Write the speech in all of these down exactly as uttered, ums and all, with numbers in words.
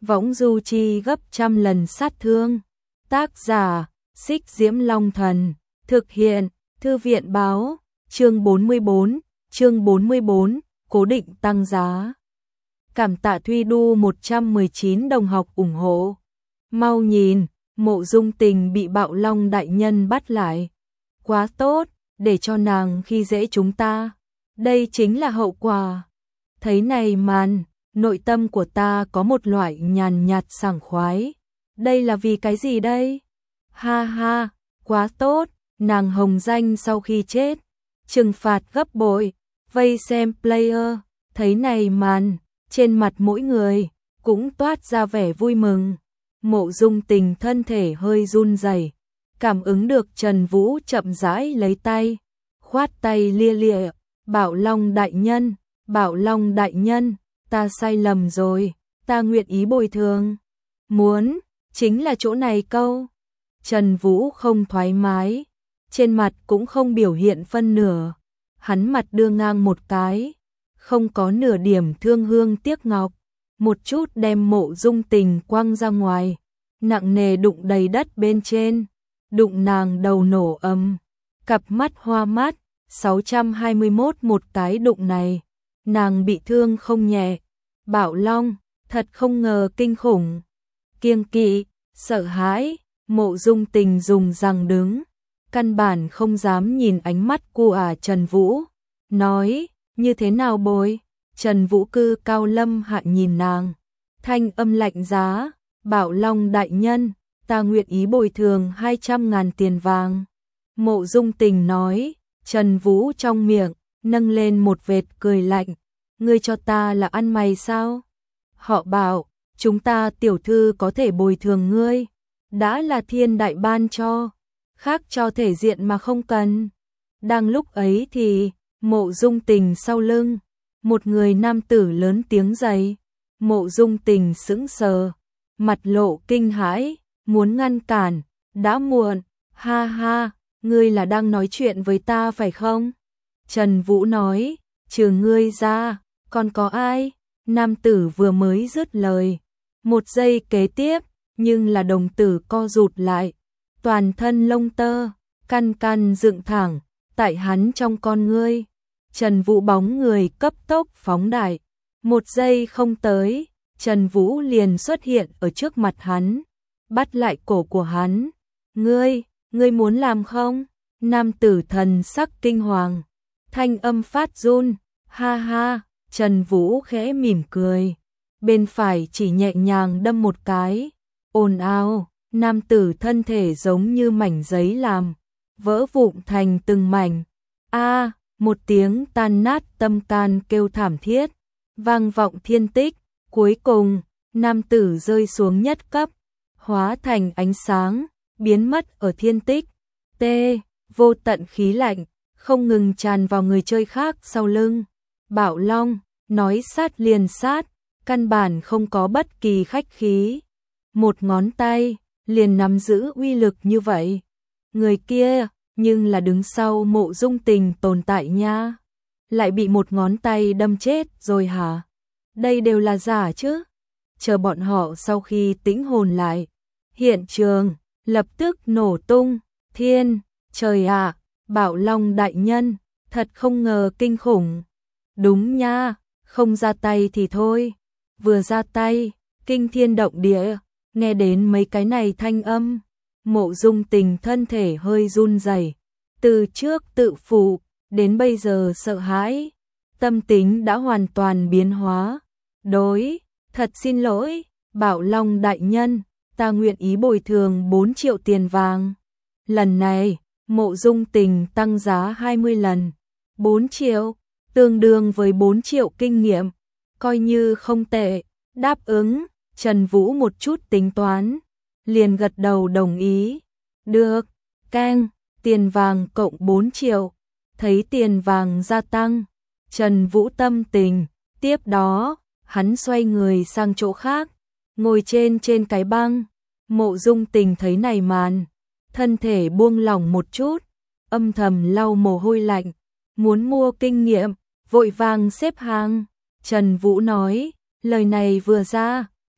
võng du chi gấp trăm lần sát thương. Tác giả, Xích Diễm Long Thần, thực hiện, Thư viện báo, chương bốn mươi bốn, chương bốn mươi bốn, cố định tăng giá. Cảm tạ Thuy Đu một trăm mười chín đồng học ủng hộ. Mau nhìn, Mộ Dung Tình bị Bạo Long đại nhân bắt lại. Quá tốt, để cho nàng khi dễ chúng ta. Đây chính là hậu quả. Thấy này màn, nội tâm của ta có một loại nhàn nhạt sảng khoái. Đây là vì cái gì đây? Ha ha, quá tốt, nàng hồng danh sau khi chết. Trừng phạt gấp bội, vây xem player, thấy này màn, trên mặt mỗi người, cũng toát ra vẻ vui mừng. Mộ Dung Tình thân thể hơi run rẩy, cảm ứng được Trần Vũ chậm rãi lấy tay, khoát tay lia lịa, Bảo Long đại nhân, Bảo Long đại nhân, ta sai lầm rồi, ta nguyện ý bồi thường. Muốn, chính là chỗ này câu. Trần Vũ không thoải mái, trên mặt cũng không biểu hiện phân nửa, hắn mặt đưa ngang một cái, không có nửa điểm thương hương tiếc ngọc, một chút đem Mộ Dung Tình quăng ra ngoài, nặng nề đụng đầy đất bên trên, đụng nàng đầu nổ ầm, cặp mắt hoa mát, sáu trăm hai mươi mốt một cái đụng này, nàng bị thương không nhẹ. Bảo Long, thật không ngờ kinh khủng, kiêng kỵ, sợ hãi, Mộ Dung Tình dùng răng đứng, căn bản không dám nhìn ánh mắt của à Trần Vũ, nói, như thế nào bồi? Trần Vũ cư cao lâm hạ nhìn nàng, thanh âm lạnh giá, Bảo Long đại nhân, ta nguyện ý bồi thường hai trăm ngàn tiền vàng. Mộ Dung Tình nói, Trần Vũ trong miệng, nâng lên một vệt cười lạnh, ngươi cho ta là ăn mày sao? Họ bảo, chúng ta tiểu thư có thể bồi thường ngươi, đã là thiên đại ban cho, khác cho thể diện mà không cần. Đang lúc ấy thì, Mộ Dung Tình sau lưng, một người nam tử lớn tiếng dậy, Mộ Dung Tình sững sờ, mặt lộ kinh hãi, muốn ngăn cản, đã muộn, ha ha, ngươi là đang nói chuyện với ta phải không? Trần Vũ nói, trừ ngươi ra, còn có ai? Nam tử vừa mới dứt lời, một giây kế tiếp, nhưng là đồng tử co rụt lại, toàn thân lông tơ, căn căn dựng thẳng, tại hắn trong con ngươi. Trần Vũ bóng người cấp tốc phóng đại, một giây không tới, Trần Vũ liền xuất hiện ở trước mặt hắn, bắt lại cổ của hắn. Ngươi, ngươi muốn làm không? Nam tử thần sắc kinh hoàng, thanh âm phát run, ha ha, Trần Vũ khẽ mỉm cười, bên phải chỉ nhẹ nhàng đâm một cái, ồn ào, nam tử thân thể giống như mảnh giấy làm, vỡ vụn thành từng mảnh. A, một tiếng tan nát tâm can kêu thảm thiết, vang vọng thiên tích, cuối cùng, nam tử rơi xuống nhất cấp, hóa thành ánh sáng, biến mất ở thiên tích. T, vô tận khí lạnh, không ngừng tràn vào người chơi khác sau lưng. Bảo Long, nói sát liền sát, căn bản không có bất kỳ khách khí. Một ngón tay, liền nắm giữ uy lực như vậy. Người kia, nhưng là đứng sau Mộ Dung Tình tồn tại nha. Lại bị một ngón tay đâm chết rồi hả? Đây đều là giả chứ? Chờ bọn họ sau khi tĩnh hồn lại. Hiện trường, lập tức nổ tung. Thiên, trời ạ, Bảo Long đại nhân, thật không ngờ kinh khủng. Đúng nha, không ra tay thì thôi. Vừa ra tay, kinh thiên động địa, nghe đến mấy cái này thanh âm. Mộ Dung Tình thân thể hơi run rẩy, từ trước tự phụ, đến bây giờ sợ hãi, tâm tính đã hoàn toàn biến hóa. Đối, thật xin lỗi, Bảo Long đại nhân, ta nguyện ý bồi thường bốn triệu tiền vàng. Lần này, Mộ Dung Tình tăng giá hai mươi lần, bốn triệu, tương đương với bốn triệu kinh nghiệm, coi như không tệ, đáp ứng. Trần Vũ một chút tính toán, liền gật đầu đồng ý. Được, keng, tiền vàng cộng bốn triệu. Thấy tiền vàng gia tăng, Trần Vũ tâm tình, tiếp đó, hắn xoay người sang chỗ khác, ngồi trên trên cái băng. Mộ Dung Tình thấy này màn, thân thể buông lỏng một chút, âm thầm lau mồ hôi lạnh, muốn mua kinh nghiệm, vội vàng xếp hàng. Trần Vũ nói, lời này vừa ra,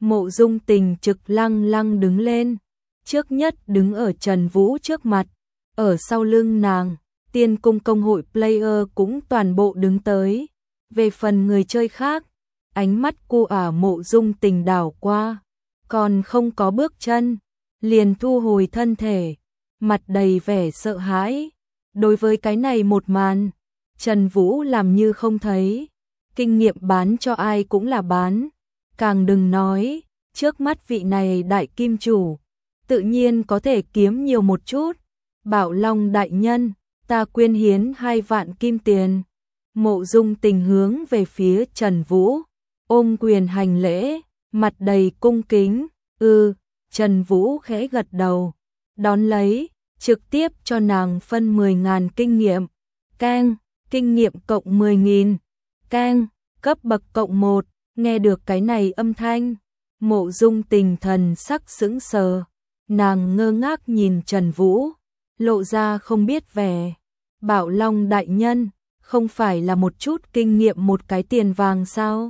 Mộ Dung Tình trực lăng lăng đứng lên, trước nhất đứng ở Trần Vũ trước mặt, ở sau lưng nàng, Tiên Cung công hội player cũng toàn bộ đứng tới. Về phần người chơi khác, ánh mắt cô ả Mộ Dung Tình đảo qua, còn không có bước chân, liền thu hồi thân thể, mặt đầy vẻ sợ hãi. Đối với cái này một màn, Trần Vũ làm như không thấy, kinh nghiệm bán cho ai cũng là bán, càng đừng nói, trước mắt vị này đại kim chủ, tự nhiên có thể kiếm nhiều một chút. Bảo Long đại nhân, ta quyên hiến hai vạn kim tiền. Mộ Dung Tình hướng về phía Trần Vũ, ôm quyền hành lễ, mặt đầy cung kính. "Ừ." Trần Vũ khẽ gật đầu, đón lấy, trực tiếp cho nàng phân mười ngàn kinh nghiệm. Keng, kinh nghiệm cộng mười nghìn. Keng, cấp bậc cộng một. Nghe được cái này âm thanh, Mộ Dung Tình thần sắc sững sờ, nàng ngơ ngác nhìn Trần Vũ, lộ ra không biết vẻ. "Bảo Long đại nhân, không phải là một chút kinh nghiệm một cái tiền vàng sao?"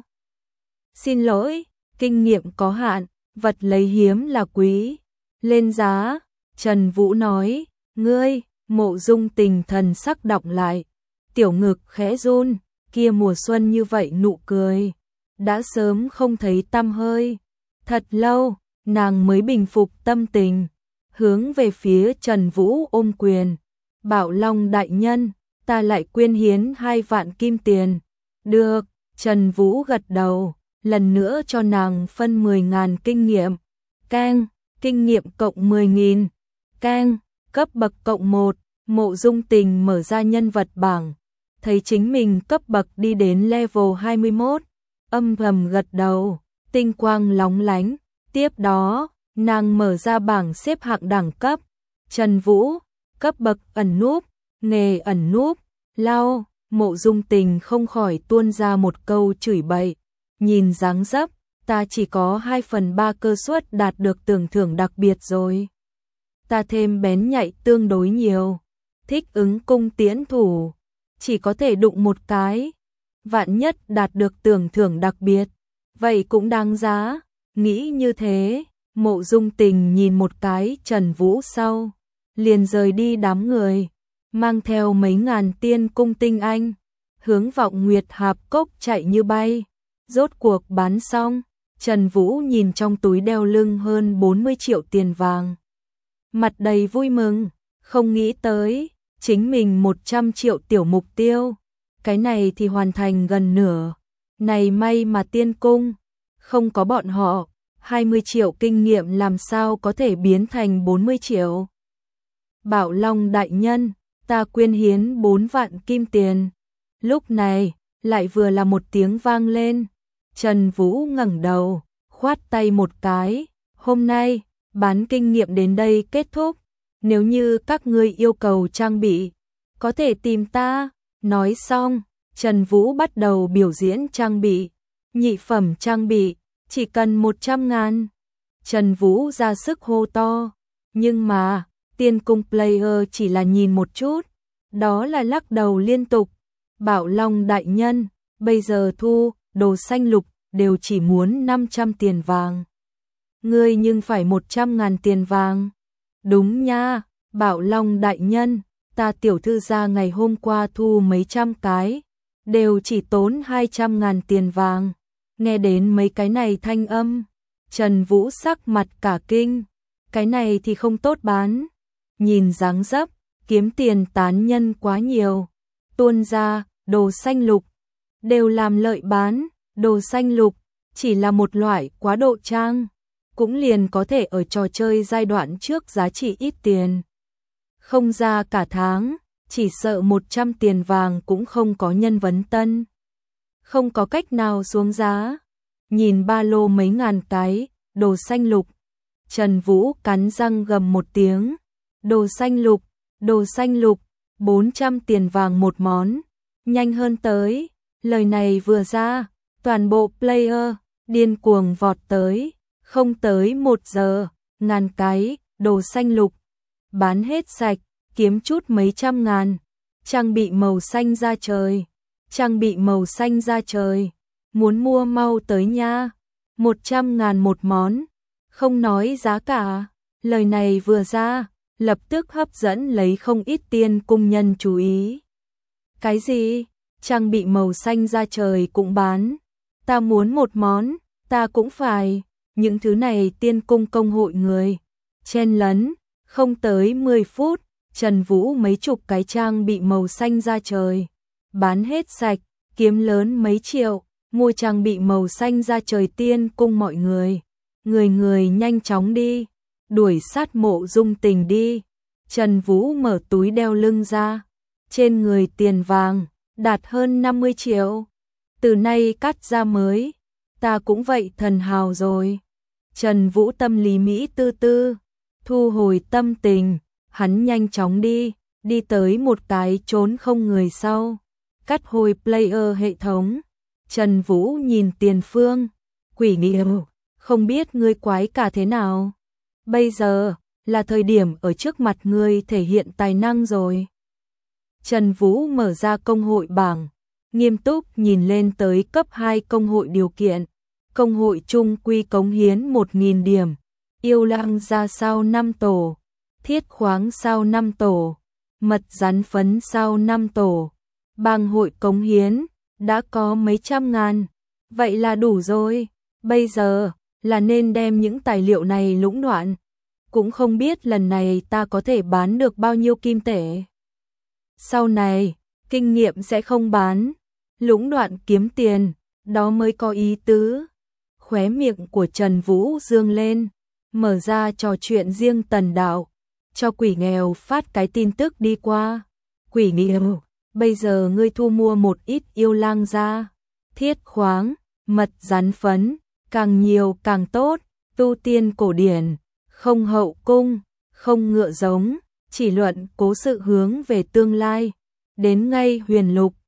"Xin lỗi, kinh nghiệm có hạn, vật lấy hiếm là quý, lên giá." Trần Vũ nói. "Ngươi?" Mộ Dung Tình thần sắc đọng lại, tiểu ngực khẽ run, kia mùa xuân như vậy nụ cười đã sớm không thấy tăm hơi. Thật lâu, nàng mới bình phục tâm tình, hướng về phía Trần Vũ ôm quyền. "Bảo Long đại nhân, ta lại quyên hiến hai vạn kim tiền." "Được." Trần Vũ gật đầu, lần nữa cho nàng phân mười ngàn kinh nghiệm. Keng, kinh nghiệm cộng mười nghìn. Keng, cấp bậc cộng một. Mộ Dung Tình mở ra nhân vật bảng, thấy chính mình cấp bậc đi đến level hai mươi mốt, âm thầm gật đầu, tinh quang lóng lánh. Tiếp đó, nàng mở ra bảng xếp hạng đẳng cấp. Trần Vũ, cấp bậc ẩn núp, nghề ẩn núp, lao. Mộ Dung Tình không khỏi tuôn ra một câu chửi bậy, nhìn dáng dấp, ta chỉ có hai phần ba cơ suất đạt được tưởng thưởng đặc biệt rồi. Ta thêm bén nhạy tương đối nhiều, thích ứng cung tiễn thủ, chỉ có thể đụng một cái, vạn nhất đạt được tưởng thưởng đặc biệt, vậy cũng đáng giá." Nghĩ như thế, Mộ Dung Tình nhìn một cái Trần Vũ sau, liền rời đi đám người, mang theo mấy ngàn tiên cung tinh anh, hướng Vọng Nguyệt Hạp Cốc chạy như bay. Rốt cuộc bán xong, Trần Vũ nhìn trong túi đeo lưng hơn bốn mươi triệu tiền vàng, mặt đầy vui mừng, không nghĩ tới, chính mình một trăm triệu tiểu mục tiêu, cái này thì hoàn thành gần nửa. Này may mà tiên cung, không có bọn họ, hai mươi triệu kinh nghiệm làm sao có thể biến thành bốn mươi triệu. "Bảo Long đại nhân, ta quyên hiến bốn vạn kim tiền." Lúc này, lại vừa là một tiếng vang lên. Trần Vũ ngẩng đầu, khoát tay một cái, "Hôm nay, bán kinh nghiệm đến đây kết thúc, nếu như các ngươi yêu cầu trang bị, có thể tìm ta." Nói xong, Trần Vũ bắt đầu biểu diễn trang bị. Nhị phẩm trang bị, chỉ cần một trăm ngàn. Trần Vũ ra sức hô to, nhưng mà, tiên cung player chỉ là nhìn một chút, đó là lắc đầu liên tục. "Bảo Long đại nhân, bây giờ thu, đồ xanh lục, đều chỉ muốn năm trăm tiền vàng. Ngươi nhưng phải một trăm ngàn tiền vàng." "Đúng nha, Bảo Long đại nhân, ta tiểu thư gia ngày hôm qua thu mấy trăm cái, đều chỉ tốn hai trăm ngàn tiền vàng." Nghe đến mấy cái này thanh âm, Trần Vũ sắc mặt cả kinh, cái này thì không tốt bán. Nhìn dáng dấp, kiếm tiền tán nhân quá nhiều, tuôn ra, đồ xanh lục, đều làm lợi bán, đồ xanh lục, chỉ là một loại quá độ trang, cũng liền có thể ở trò chơi giai đoạn trước giá trị ít tiền. Không ra cả tháng, chỉ sợ một trăm tiền vàng cũng không có nhân vấn tân. Không có cách nào xuống giá. Nhìn ba lô mấy ngàn cái, đồ xanh lục. Trần Vũ cắn răng gầm một tiếng. Đồ xanh lục, đồ xanh lục, bốn trăm tiền vàng một món. Nhanh hơn tới. Lời này vừa ra, toàn bộ player, điên cuồng vọt tới. Không tới một giờ, ngàn cái, đồ xanh lục. Bán hết sạch, kiếm chút mấy trăm ngàn. Trang bị màu xanh ra trời. Trang bị màu xanh ra trời. Muốn mua mau tới nha. một trăm ngàn một món, không nói giá cả. Lời này vừa ra, lập tức hấp dẫn lấy không ít tiên cung nhân chú ý. Cái gì? Trang bị màu xanh da trời cũng bán. Ta muốn một món, ta cũng phải. Những thứ này tiên cung công hội người chen lấn, không tới mười phút, Trần Vũ mấy chục cái trang bị màu xanh da trời, bán hết sạch, kiếm lớn mấy triệu, mua trang bị màu xanh da trời tiên cung mọi người. Người người nhanh chóng đi, đuổi sát Mộ Dung Tình đi. Trần Vũ mở túi đeo lưng ra, trên người tiền vàng, đạt hơn năm mươi triệu. Từ nay cắt ra mới, ta cũng vậy thần hào rồi. Trần Vũ tâm lý Mỹ tư tư, thu hồi tâm tình, hắn nhanh chóng đi, đi tới một cái trốn không người sau. Cắt hồi player hệ thống, Trần Vũ nhìn Tiền Phương, quỷ nghĩ không biết ngươi quái cả thế nào. Bây giờ, là thời điểm ở trước mặt ngươi thể hiện tài năng rồi. Trần Vũ mở ra công hội bảng, nghiêm túc nhìn lên tới cấp hai công hội điều kiện. Công hội trung quy cống hiến một nghìn điểm, yêu lang ra sao năm tổ, thiết khoáng sao năm tổ, mật rắn phấn sao năm tổ. Bang hội cống hiến, đã có mấy trăm ngàn, vậy là đủ rồi. Bây giờ, là nên đem những tài liệu này lũng đoạn. Cũng không biết lần này ta có thể bán được bao nhiêu kim tệ. Sau này, kinh nghiệm sẽ không bán, lũng đoạn kiếm tiền, đó mới có ý tứ. Khóe miệng của Trần Vũ dương lên, mở ra trò chuyện riêng Tần Đạo, cho quỷ nghèo phát cái tin tức đi qua. Quỷ nghèo, bây giờ ngươi thu mua một ít yêu lang ra, thiết khoáng, mật rắn phấn, càng nhiều càng tốt, tu tiên cổ điển, không hậu cung, không ngựa giống, chỉ luận cố sự hướng về tương lai, đến ngay huyền lục,